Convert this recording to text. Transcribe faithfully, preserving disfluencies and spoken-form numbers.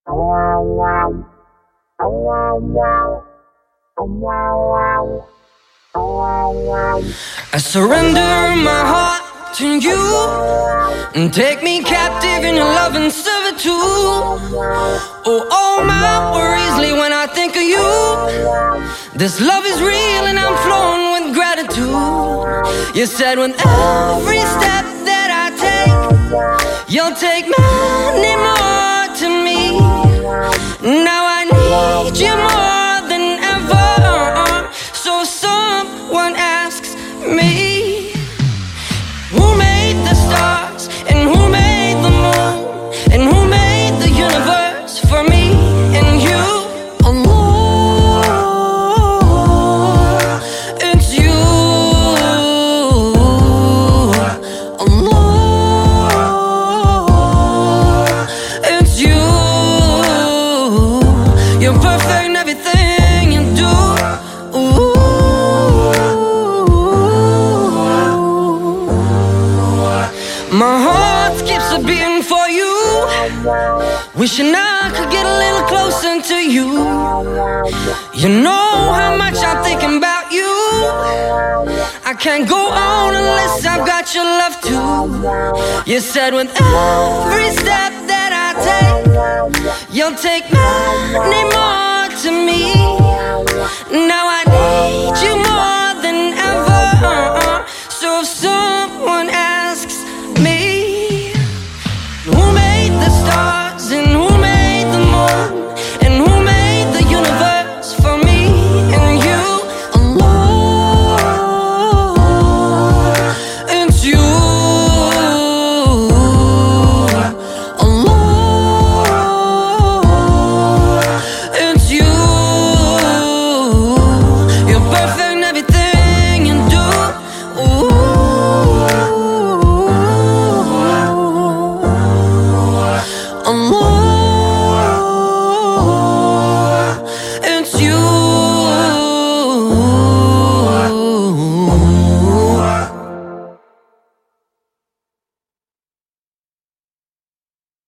I surrender my heart to you, and take me captive in your love and servitude. Oh, all my worries leave when I think of you. This love is real and I'm flowing with gratitude. You said with every step that I take, you'll take many more to me. Now I need you more than ever. So someone asks me, who made the stars, and who made the moon, and who made the universe for me and you? Allah, it's you. Allah, it's you. You're perfect in everything you do. Ooh. My heart skips a beating for you, wishing I could get a little closer to you. You know how much I'm thinking about you. I can't go on unless I've got your love too. You said with every step that I take, you'll take many more to me. Now I need you more than ever.